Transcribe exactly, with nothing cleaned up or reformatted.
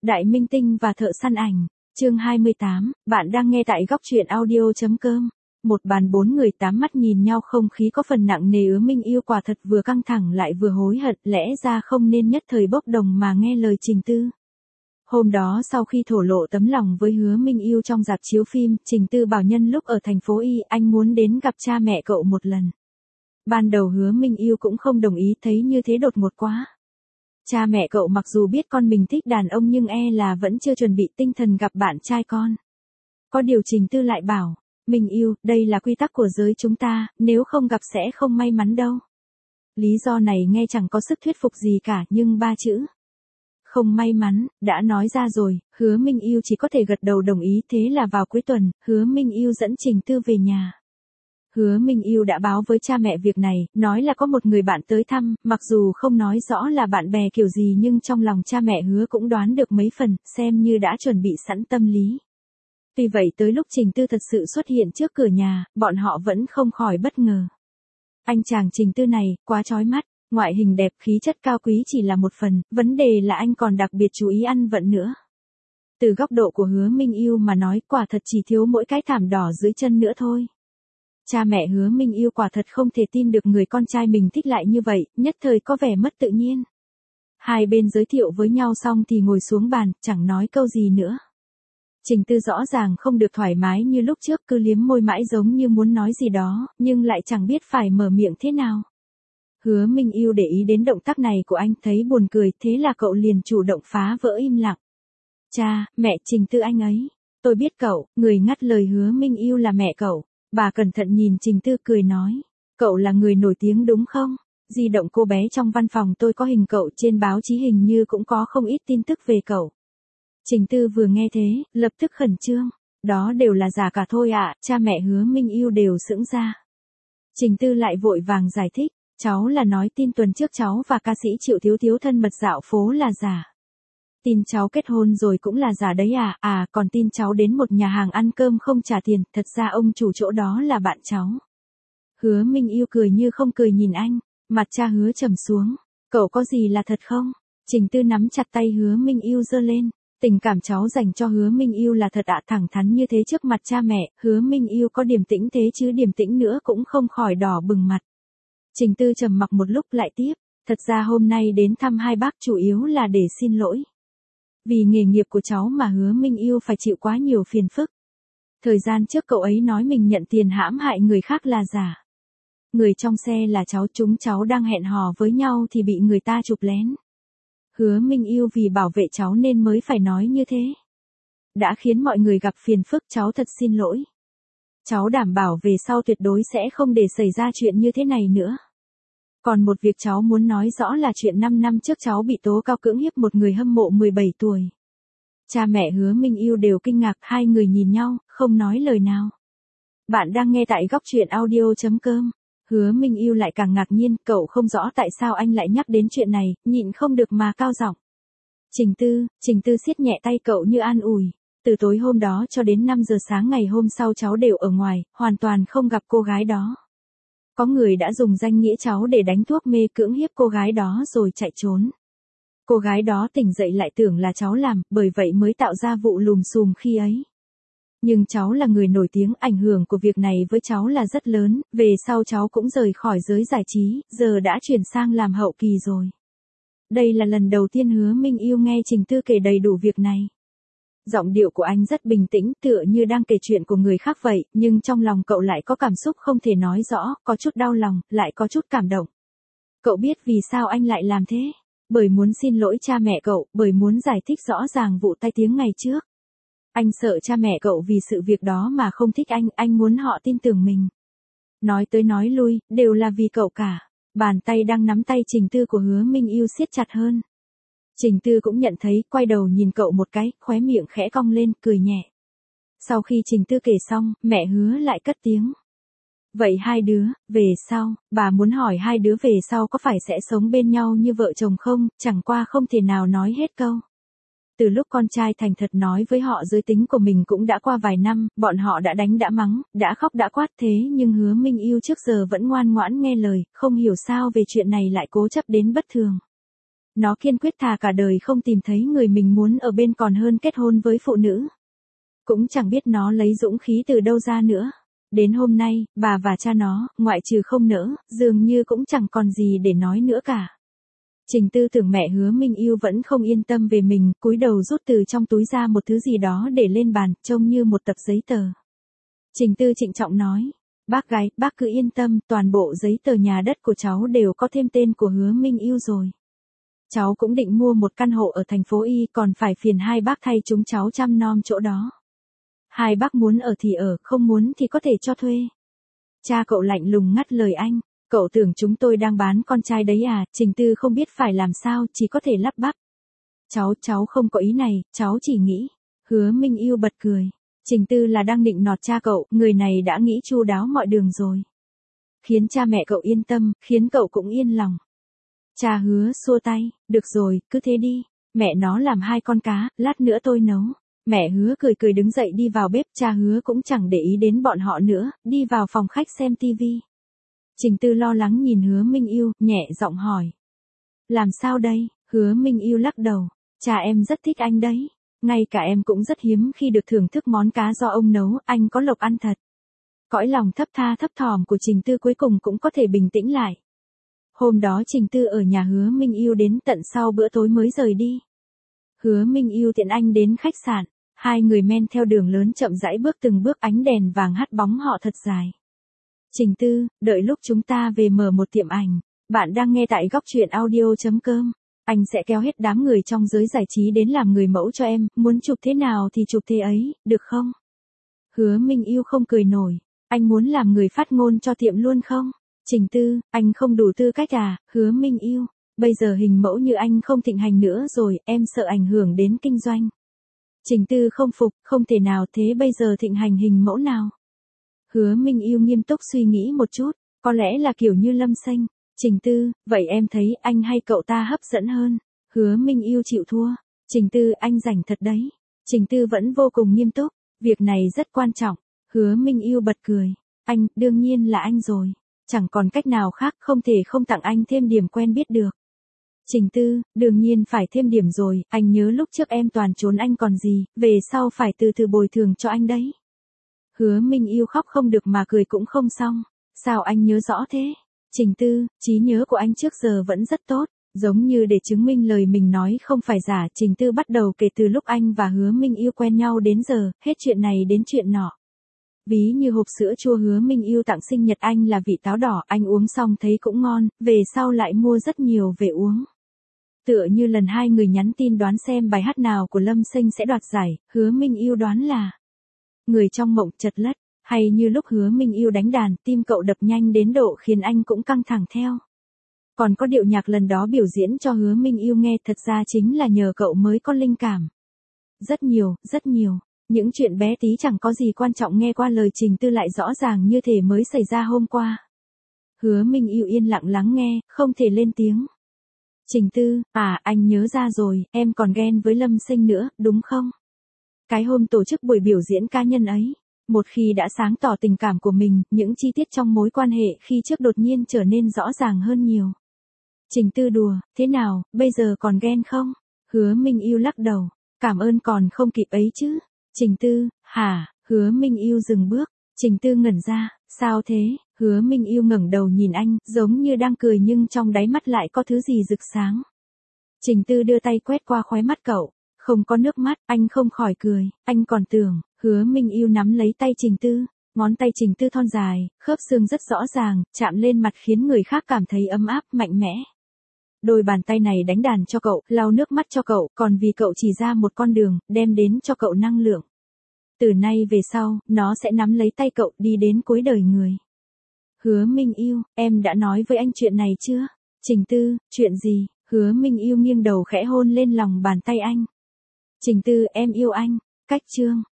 Đại minh tinh và thợ săn ảnh, chương hai mươi tám, bạn đang nghe tại góc truyện audio.com. Một bàn bốn người tám mắt nhìn nhau, không khí có phần nặng nề. Hứa Minh Yêu quả thật vừa căng thẳng lại vừa hối hận, lẽ ra không nên nhất thời bốc đồng mà nghe lời Trình Tư. Hôm đó sau khi thổ lộ tấm lòng với Hứa Minh Yêu trong rạp chiếu phim, Trình Tư bảo nhân lúc ở thành phố Y anh muốn đến gặp cha mẹ cậu một lần. Ban đầu Hứa Minh Yêu cũng không đồng ý, thấy như thế đột ngột quá. Cha mẹ cậu mặc dù biết con mình thích đàn ông nhưng e là vẫn chưa chuẩn bị tinh thần gặp bạn trai con. Có điều Trình Tư lại bảo, Minh Yêu, đây là quy tắc của giới chúng ta, nếu không gặp sẽ không may mắn đâu. Lý do này nghe chẳng có sức thuyết phục gì cả, nhưng ba chữ không may mắn, đã nói ra rồi, Hứa Minh Yêu chỉ có thể gật đầu đồng ý. Thế là vào cuối tuần, Hứa Minh Yêu dẫn Trình Tư về nhà. Hứa Minh Yêu đã báo với cha mẹ việc này, nói là có một người bạn tới thăm, mặc dù không nói rõ là bạn bè kiểu gì nhưng trong lòng cha mẹ Hứa cũng đoán được mấy phần, xem như đã chuẩn bị sẵn tâm lý. Tuy vậy tới lúc Trình Tư thật sự xuất hiện trước cửa nhà, bọn họ vẫn không khỏi bất ngờ. Anh chàng Trình Tư này, quá chói mắt, ngoại hình đẹp, khí chất cao quý chỉ là một phần, vấn đề là anh còn đặc biệt chú ý ăn vận nữa. Từ góc độ của Hứa Minh Yêu mà nói, quả thật chỉ thiếu mỗi cái thảm đỏ dưới chân nữa thôi. Cha mẹ Hứa Minh Yêu quả thật không thể tin được người con trai mình thích lại như vậy, nhất thời có vẻ mất tự nhiên. Hai bên giới thiệu với nhau xong thì ngồi xuống bàn, chẳng nói câu gì nữa. Trình Tư rõ ràng không được thoải mái như lúc trước, cứ liếm môi mãi giống như muốn nói gì đó, nhưng lại chẳng biết phải mở miệng thế nào. Hứa Minh Yêu để ý đến động tác này của anh, thấy buồn cười, thế là cậu liền chủ động phá vỡ im lặng. Cha, mẹ, Trình Tư anh ấy. Tôi biết cậu, người ngắt lời Hứa Minh Yêu là mẹ cậu. Bà cẩn thận nhìn Trình Tư cười nói, cậu là người nổi tiếng đúng không? Di động cô bé trong văn phòng tôi có hình cậu, trên báo chí hình như cũng có không ít tin tức về cậu. Trình Tư vừa nghe thế, lập tức khẩn trương, đó đều là giả cả thôi ạ. Cha mẹ Hứa Minh Yêu đều sững ra. Trình Tư lại vội vàng giải thích, cháu là nói tin tuần trước cháu và ca sĩ Triệu Thiếu Thiếu thân mật dạo phố là giả. Tin cháu kết hôn rồi cũng là giả đấy à, à còn tin cháu đến một nhà hàng ăn cơm không trả tiền, thật ra ông chủ chỗ đó là bạn cháu. Hứa Minh Yêu cười như không cười nhìn anh, mặt cha Hứa trầm xuống, cậu có gì là thật không? Trình Tư nắm chặt tay Hứa Minh Yêu giơ lên, tình cảm cháu dành cho Hứa Minh Yêu là thật ạ. Thẳng thắn như thế trước mặt cha mẹ, Hứa Minh Yêu có điềm tĩnh thế chứ điềm tĩnh nữa cũng không khỏi đỏ bừng mặt. Trình Tư trầm mặc một lúc lại tiếp, thật ra hôm nay đến thăm hai bác chủ yếu là để xin lỗi. Vì nghề nghiệp của cháu mà Hứa Minh Yêu phải chịu quá nhiều phiền phức. Thời gian trước cậu ấy nói mình nhận tiền hãm hại người khác là giả. Người trong xe là cháu, chúng cháu đang hẹn hò với nhau thì bị người ta chụp lén. Hứa Minh Yêu vì bảo vệ cháu nên mới phải nói như thế. Đã khiến mọi người gặp phiền phức, cháu thật xin lỗi. Cháu đảm bảo về sau tuyệt đối sẽ không để xảy ra chuyện như thế này nữa. Còn một việc cháu muốn nói rõ là chuyện năm năm trước cháu bị tố cáo cưỡng hiếp một người hâm mộ mười bảy tuổi. Cha mẹ Hứa Minh Yêu đều kinh ngạc, hai người nhìn nhau, không nói lời nào. Bạn đang nghe tại góc truyện audio.com. Hứa Minh Yêu lại càng ngạc nhiên, cậu không rõ tại sao anh lại nhắc đến chuyện này, nhịn không được mà cao giọng. Trình Tư, Trình Tư siết nhẹ tay cậu như an ủi. Từ tối hôm đó cho đến năm giờ sáng ngày hôm sau cháu đều ở ngoài, hoàn toàn không gặp cô gái đó. Có người đã dùng danh nghĩa cháu để đánh thuốc mê cưỡng hiếp cô gái đó rồi chạy trốn. Cô gái đó tỉnh dậy lại tưởng là cháu làm, bởi vậy mới tạo ra vụ lùm xùm khi ấy. Nhưng cháu là người nổi tiếng, ảnh hưởng của việc này với cháu là rất lớn, về sau cháu cũng rời khỏi giới giải trí, giờ đã chuyển sang làm hậu kỳ rồi. Đây là lần đầu tiên Hứa Minh Yêu nghe Trình Tư kể đầy đủ việc này. Giọng điệu của anh rất bình tĩnh, tựa như đang kể chuyện của người khác vậy, nhưng trong lòng cậu lại có cảm xúc không thể nói rõ, có chút đau lòng, lại có chút cảm động. Cậu biết vì sao anh lại làm thế? Bởi muốn xin lỗi cha mẹ cậu, bởi muốn giải thích rõ ràng vụ tai tiếng ngày trước. Anh sợ cha mẹ cậu vì sự việc đó mà không thích anh, anh muốn họ tin tưởng mình. Nói tới nói lui, đều là vì cậu cả. Bàn tay đang nắm tay Trình Tư của Hứa Minh Yêu siết chặt hơn. Trình Tư cũng nhận thấy, quay đầu nhìn cậu một cái, khóe miệng khẽ cong lên, cười nhẹ. Sau khi Trình Tư kể xong, mẹ Hứa lại cất tiếng. Vậy hai đứa, về sau, bà muốn hỏi hai đứa về sau có phải sẽ sống bên nhau như vợ chồng không, chẳng qua không thể nào nói hết câu. Từ lúc con trai thành thật nói với họ giới tính của mình cũng đã qua vài năm, bọn họ đã đánh đã mắng, đã khóc đã quát thế nhưng Hứa Minh Yêu trước giờ vẫn ngoan ngoãn nghe lời, không hiểu sao về chuyện này lại cố chấp đến bất thường. Nó kiên quyết thà cả đời không tìm thấy người mình muốn ở bên còn hơn kết hôn với phụ nữ. Cũng chẳng biết nó lấy dũng khí từ đâu ra nữa. Đến hôm nay, bà và cha nó, ngoại trừ không nỡ, dường như cũng chẳng còn gì để nói nữa cả. Trình Tư tưởng mẹ Hứa Minh Yêu vẫn không yên tâm về mình, cúi đầu rút từ trong túi ra một thứ gì đó để lên bàn, trông như một tập giấy tờ. Trình Tư trịnh trọng nói, bác gái, bác cứ yên tâm, toàn bộ giấy tờ nhà đất của cháu đều có thêm tên của Hứa Minh Yêu rồi. Cháu cũng định mua một căn hộ ở thành phố Y, còn phải phiền hai bác thay chúng cháu chăm nom chỗ đó. Hai bác muốn ở thì ở, không muốn thì có thể cho thuê. Cha cậu lạnh lùng ngắt lời anh, cậu tưởng chúng tôi đang bán con trai đấy à? Trình Tư không biết phải làm sao, chỉ có thể lắp bắp. Cháu, cháu không có ý này, cháu chỉ nghĩ. Hứa Minh Yêu bật cười. Trình Tư là đang định nọt cha cậu, người này đã nghĩ chu đáo mọi đường rồi. Khiến cha mẹ cậu yên tâm, khiến cậu cũng yên lòng. Cha Hứa xua tay, được rồi, cứ thế đi. Mẹ nó làm hai con cá, lát nữa tôi nấu. Mẹ Hứa cười cười đứng dậy đi vào bếp, cha Hứa cũng chẳng để ý đến bọn họ nữa, đi vào phòng khách xem tivi. Trình Tư lo lắng nhìn Hứa Minh Yêu, nhẹ giọng hỏi. Làm sao đây? Hứa Minh Yêu lắc đầu. Cha em rất thích anh đấy. Ngay cả em cũng rất hiếm khi được thưởng thức món cá do ông nấu, anh có lộc ăn thật. Cõi lòng thấp tha thấp thỏm của Trình Tư cuối cùng cũng có thể bình tĩnh lại. Hôm đó Trình Tư ở nhà Hứa Minh Yêu đến tận sau bữa tối mới rời đi. Hứa Minh Yêu tiện anh đến khách sạn, hai người men theo đường lớn chậm rãi bước từng bước, ánh đèn vàng hắt bóng họ thật dài. Trình Tư, đợi lúc chúng ta về mở một tiệm ảnh. Bạn đang nghe tại góc truyện audio chấm com. Anh sẽ kéo hết đám người trong giới giải trí đến làm người mẫu cho em, muốn chụp thế nào thì chụp thế ấy, được không? Hứa Minh Yêu không cười nổi, anh muốn làm người phát ngôn cho tiệm luôn không? Trình Tư, anh không đủ tư cách à? Hứa Minh Yêu, bây giờ hình mẫu như anh không thịnh hành nữa rồi, em sợ ảnh hưởng đến kinh doanh. Trình Tư không phục, không thể nào, thế bây giờ thịnh hành hình mẫu nào? Hứa Minh Yêu nghiêm túc suy nghĩ một chút, có lẽ là kiểu như Lâm Sinh. Trình Tư, vậy em thấy anh hay cậu ta hấp dẫn hơn? Hứa Minh Yêu chịu thua. Trình Tư, anh rảnh thật đấy. Trình Tư vẫn vô cùng nghiêm túc, việc này rất quan trọng. Hứa Minh Yêu bật cười. Anh, đương nhiên là anh rồi. Chẳng còn cách nào khác, không thể không tặng anh thêm điểm quen biết được. Trình Tư, đương nhiên phải thêm điểm rồi, anh nhớ lúc trước em toàn trốn anh còn gì, về sau phải từ từ bồi thường cho anh đấy. Hứa Minh Yêu khóc không được mà cười cũng không xong. Sao anh nhớ rõ thế? Trình Tư, trí nhớ của anh trước giờ vẫn rất tốt, giống như để chứng minh lời mình nói không phải giả. Trình Tư bắt đầu kể từ lúc anh và Hứa Minh Yêu quen nhau đến giờ, hết chuyện này đến chuyện nọ. Ví như hộp sữa chua Hứa Minh Yêu tặng sinh nhật anh là vị táo đỏ, anh uống xong thấy cũng ngon, về sau lại mua rất nhiều về uống. Tựa như lần hai người nhắn tin đoán xem bài hát nào của Lâm Sinh sẽ đoạt giải, Hứa Minh Yêu đoán là Người trong mộng chật lất. Hay như lúc Hứa Minh Yêu đánh đàn, tim cậu đập nhanh đến độ khiến anh cũng căng thẳng theo. Còn có điệu nhạc lần đó biểu diễn cho Hứa Minh Yêu nghe, thật ra chính là nhờ cậu mới có linh cảm. Rất nhiều, rất nhiều. Những chuyện bé tí chẳng có gì quan trọng nghe qua lời Trình Tư lại rõ ràng như thể mới xảy ra hôm qua. Hứa Minh Yêu yên lặng lắng nghe, không thể lên tiếng. Trình Tư, à, anh nhớ ra rồi, em còn ghen với Lâm Sinh nữa, đúng không? Cái hôm tổ chức buổi biểu diễn cá nhân ấy. Một khi đã sáng tỏ tình cảm của mình, những chi tiết trong mối quan hệ khi trước đột nhiên trở nên rõ ràng hơn nhiều. Trình Tư đùa, thế nào, bây giờ còn ghen không? Hứa Minh Yêu lắc đầu, cảm ơn còn không kịp ấy chứ. Trình Tư, hả? Hứa Minh Yêu dừng bước. Trình Tư ngẩn ra, sao thế? Hứa Minh Yêu ngẩng đầu nhìn anh, giống như đang cười nhưng trong đáy mắt lại có thứ gì rực sáng. Trình Tư đưa tay quét qua khóe mắt cậu, không có nước mắt, anh không khỏi cười, anh còn tưởng. Hứa Minh Yêu nắm lấy tay Trình Tư, ngón tay Trình Tư thon dài, khớp xương rất rõ ràng, chạm lên mặt khiến người khác cảm thấy ấm áp, mạnh mẽ. Đôi bàn tay này đánh đàn cho cậu, lau nước mắt cho cậu, còn vì cậu chỉ ra một con đường, đem đến cho cậu năng lượng. Từ nay về sau, nó sẽ nắm lấy tay cậu đi đến cuối đời người. Hứa Minh Yêu, em đã nói với anh chuyện này chưa? Trình Tư, chuyện gì? Hứa Minh Yêu nghiêng đầu khẽ hôn lên lòng bàn tay anh. Trình Tư, em yêu anh. Cách chương